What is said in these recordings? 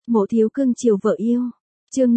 Mộ thiếu cưng chiều vợ yêu. Chương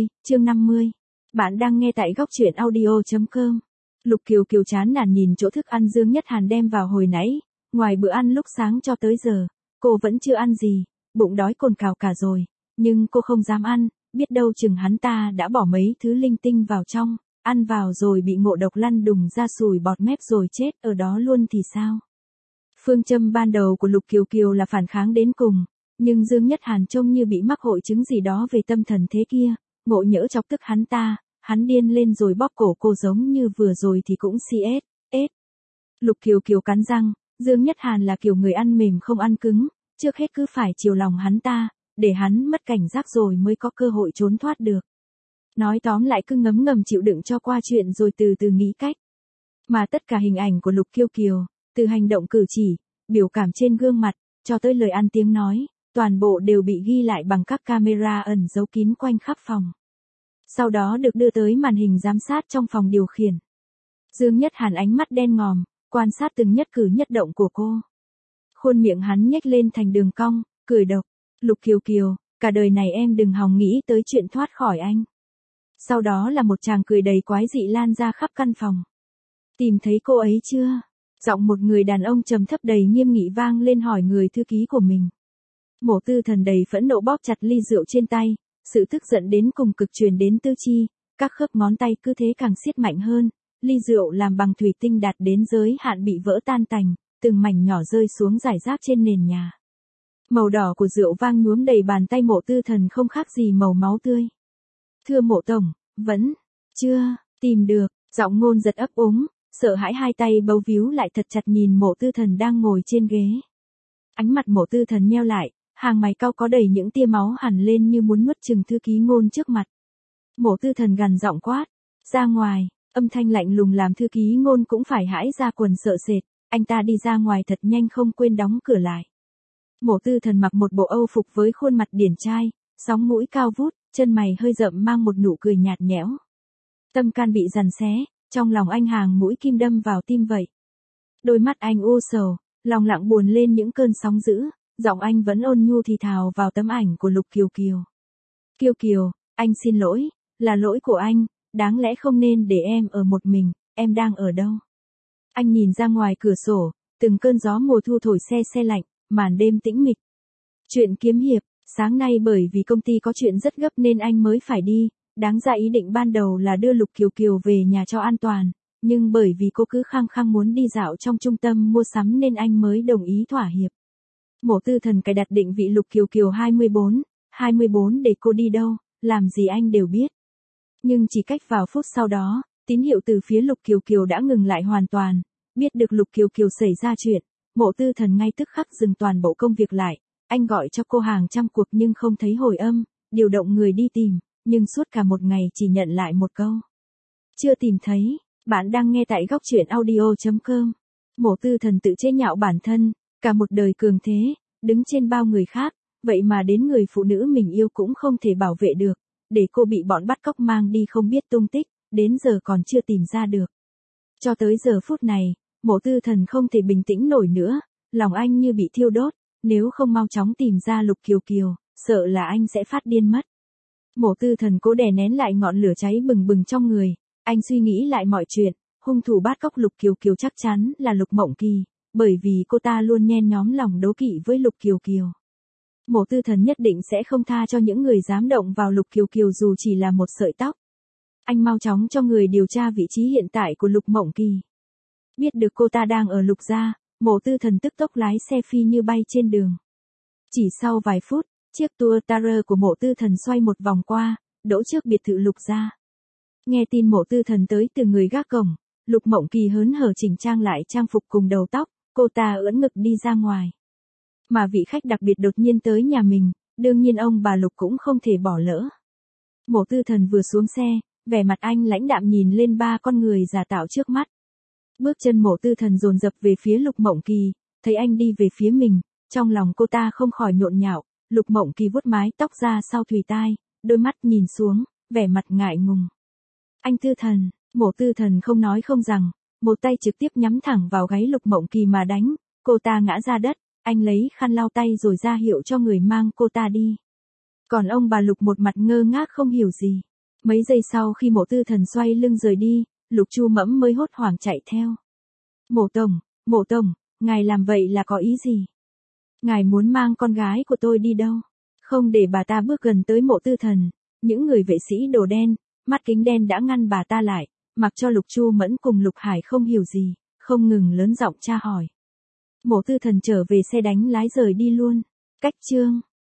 50. Bạn đang nghe tại góc truyện audio.com. Lục Kiều Kiều chán nản nhìn chỗ thức ăn Dương Nhất Hàn đem vào hồi nãy, ngoài bữa ăn lúc sáng cho tới giờ, cô vẫn chưa ăn gì, bụng đói cồn cào cả rồi, nhưng cô không dám ăn, biết đâu chừng hắn ta đã bỏ mấy thứ linh tinh vào trong, ăn vào rồi bị ngộ độc lăn đùng ra sùi bọt mép rồi chết ở đó luôn thì sao? Phương châm ban đầu của Lục Kiều Kiều là phản kháng đến cùng, nhưng Dương Nhất Hàn trông như bị mắc hội chứng gì đó về tâm thần thế kia, ngộ nhỡ chọc tức hắn ta, hắn điên lên rồi bóp cổ cô giống như vừa rồi thì cũng CS. Lục Kiều Kiều cắn răng, Dương Nhất Hàn là kiểu người ăn mềm không ăn cứng, trước hết cứ phải chiều lòng hắn ta, để hắn mất cảnh giác rồi mới có cơ hội trốn thoát được. Nói tóm lại cứ ngấm ngầm chịu đựng cho qua chuyện rồi từ từ nghĩ cách. Mà tất cả hình ảnh của Lục Kiều Kiều, từ hành động cử chỉ, biểu cảm trên gương mặt, cho tới lời ăn tiếng nói, toàn bộ đều bị ghi lại bằng các camera ẩn giấu kín quanh khắp phòng. Sau đó được đưa tới màn hình giám sát trong phòng điều khiển. Dương Nhất Hàn ánh mắt đen ngòm, quan sát từng nhất cử nhất động của cô. Khuôn miệng hắn nhếch lên thành đường cong, cười độc. Lục Kiều Kiều, cả đời này em đừng hòng nghĩ tới chuyện thoát khỏi anh. Sau đó là một tràng cười đầy quái dị lan ra khắp căn phòng. Tìm thấy cô ấy chưa? Giọng một người đàn ông trầm thấp đầy nghiêm nghị vang lên hỏi người thư ký của mình. Mộ Tư Thần đầy phẫn nộ bóp chặt ly rượu trên tay, sự tức giận đến cùng cực truyền đến tứ chi, các khớp ngón tay cứ thế càng siết mạnh hơn, ly rượu làm bằng thủy tinh đạt đến giới hạn bị vỡ tan tành, từng mảnh nhỏ rơi xuống rải rác trên nền nhà. Màu đỏ của rượu vang nhuốm đầy bàn tay Mộ Tư Thần không khác gì màu máu tươi. Thưa Mộ tổng, vẫn chưa tìm được, giọng Ngôn Giật ấp úng, sợ hãi hai tay bấu víu lại thật chặt nhìn Mộ Tư Thần đang ngồi trên ghế. Ánh mặt Mộ Tư Thần nheo lại, hàng mày cau có đầy những tia máu hằn lên như muốn nuốt chửng thư ký Ngôn trước mặt. Mộ Tư Thần gằn giọng quát, ra ngoài, âm thanh lạnh lùng làm thư ký Ngôn cũng phải hãi ra quần sợ sệt, anh ta đi ra ngoài thật nhanh không quên đóng cửa lại. Mộ Tư Thần mặc một bộ âu phục với khuôn mặt điển trai, sóng mũi cao vút, chân mày hơi rậm mang một nụ cười nhạt nhẽo. Tâm can bị giằng xé, trong lòng anh hàng mũi kim đâm vào tim vậy. Đôi mắt anh u sầu, lòng lặng buồn lên những cơn sóng dữ, giọng anh vẫn ôn nhu thì thào vào tấm ảnh của Lục Kiều Kiều. Kiều Kiều, anh xin lỗi, là lỗi của anh, đáng lẽ không nên để em ở một mình, em đang ở đâu? Anh nhìn ra ngoài cửa sổ, từng cơn gió mùa thu thổi se lạnh, màn đêm tĩnh mịch. Chuyện kiếm hiệp, sáng nay bởi vì công ty có chuyện rất gấp nên anh mới phải đi, đáng ra ý định ban đầu là đưa Lục Kiều Kiều về nhà cho an toàn, nhưng bởi vì cô cứ khăng khăng muốn đi dạo trong trung tâm mua sắm nên anh mới đồng ý thỏa hiệp. Mộ Tư Thần cài đặt định vị Lục Kiều Kiều 24 để cô đi đâu, làm gì anh đều biết. Nhưng chỉ cách vào phút sau đó, tín hiệu từ phía Lục Kiều Kiều đã ngừng lại hoàn toàn, biết được Lục Kiều Kiều xảy ra chuyện, Mộ Tư Thần ngay tức khắc dừng toàn bộ công việc lại, anh gọi cho cô hàng trăm cuộc nhưng không thấy hồi âm, điều động người đi tìm, nhưng suốt cả một ngày chỉ nhận lại một câu. Chưa tìm thấy, bạn đang nghe tại góc truyện audio.com. Mộ Tư Thần tự chế nhạo bản thân, cả một đời cường thế, đứng trên bao người khác, vậy mà đến người phụ nữ mình yêu cũng không thể bảo vệ được, để cô bị bọn bắt cóc mang đi không biết tung tích, đến giờ còn chưa tìm ra được. Cho tới giờ phút này, Mộ Tư Thần không thể bình tĩnh nổi nữa, lòng anh như bị thiêu đốt, nếu không mau chóng tìm ra Lục Kiều Kiều, sợ là anh sẽ phát điên mất. Mộ Tư Thần cố đè nén lại ngọn lửa cháy bừng bừng trong người, anh suy nghĩ lại mọi chuyện, hung thủ bắt cóc Lục Kiều Kiều chắc chắn là Lục Mộng Kỳ, bởi vì cô ta luôn nhen nhóm lòng đố kỵ với Lục Kiều Kiều. Mộ Tư Thần nhất định sẽ không tha cho những người dám động vào Lục Kiều Kiều dù chỉ là một sợi tóc. Anh mau chóng cho người điều tra vị trí hiện tại của Lục Mộng Kỳ. Biết được cô ta đang ở Lục gia, Mộ Tư Thần tức tốc lái xe phi như bay trên đường. Chỉ sau vài phút, chiếc Toyota của Mộ Tư Thần xoay một vòng qua, đỗ trước biệt thự Lục gia. Nghe tin Mộ Tư Thần tới từ người gác cổng, Lục Mộng Kỳ hớn hở chỉnh trang lại trang phục cùng đầu tóc, cô ta ưỡn ngực đi ra ngoài. Mà vị khách đặc biệt đột nhiên tới nhà mình, đương nhiên ông bà Lục cũng không thể bỏ lỡ. Mộ Tư Thần vừa xuống xe, vẻ mặt anh lãnh đạm nhìn lên ba con người giả tạo trước mắt. Bước chân Mộ Tư Thần dồn dập về phía Lục Mộng Kỳ, thấy anh đi về phía mình, trong lòng cô ta không khỏi nhộn nhạo. Lục Mộng Kỳ vuốt mái tóc ra sau thùy tai, đôi mắt nhìn xuống, vẻ mặt ngại ngùng. Anh Tư Thần, Mộ Tư Thần không nói không rằng, một tay trực tiếp nhắm thẳng vào gáy Lục Mộng Kỳ mà đánh, cô ta ngã ra đất, anh lấy khăn lau tay rồi ra hiệu cho người mang cô ta đi. Còn ông bà Lục một mặt ngơ ngác không hiểu gì. Mấy giây sau khi Mộ Tư Thần xoay lưng rời đi, Lục Chu Mẫm mới hốt hoảng chạy theo. Mộ Tổng, ngài làm vậy là có ý gì? Ngài muốn mang con gái của tôi đi đâu? Không để bà ta bước gần tới Mộ Tư Thần, những người vệ sĩ đồ đen, mắt kính đen đã ngăn bà ta lại, mặc cho Lục Chu Mẫn cùng Lục Hải không hiểu gì, không ngừng lớn giọng tra hỏi. Mộ Tư Thần trở về xe đánh lái rời đi luôn. Cách chương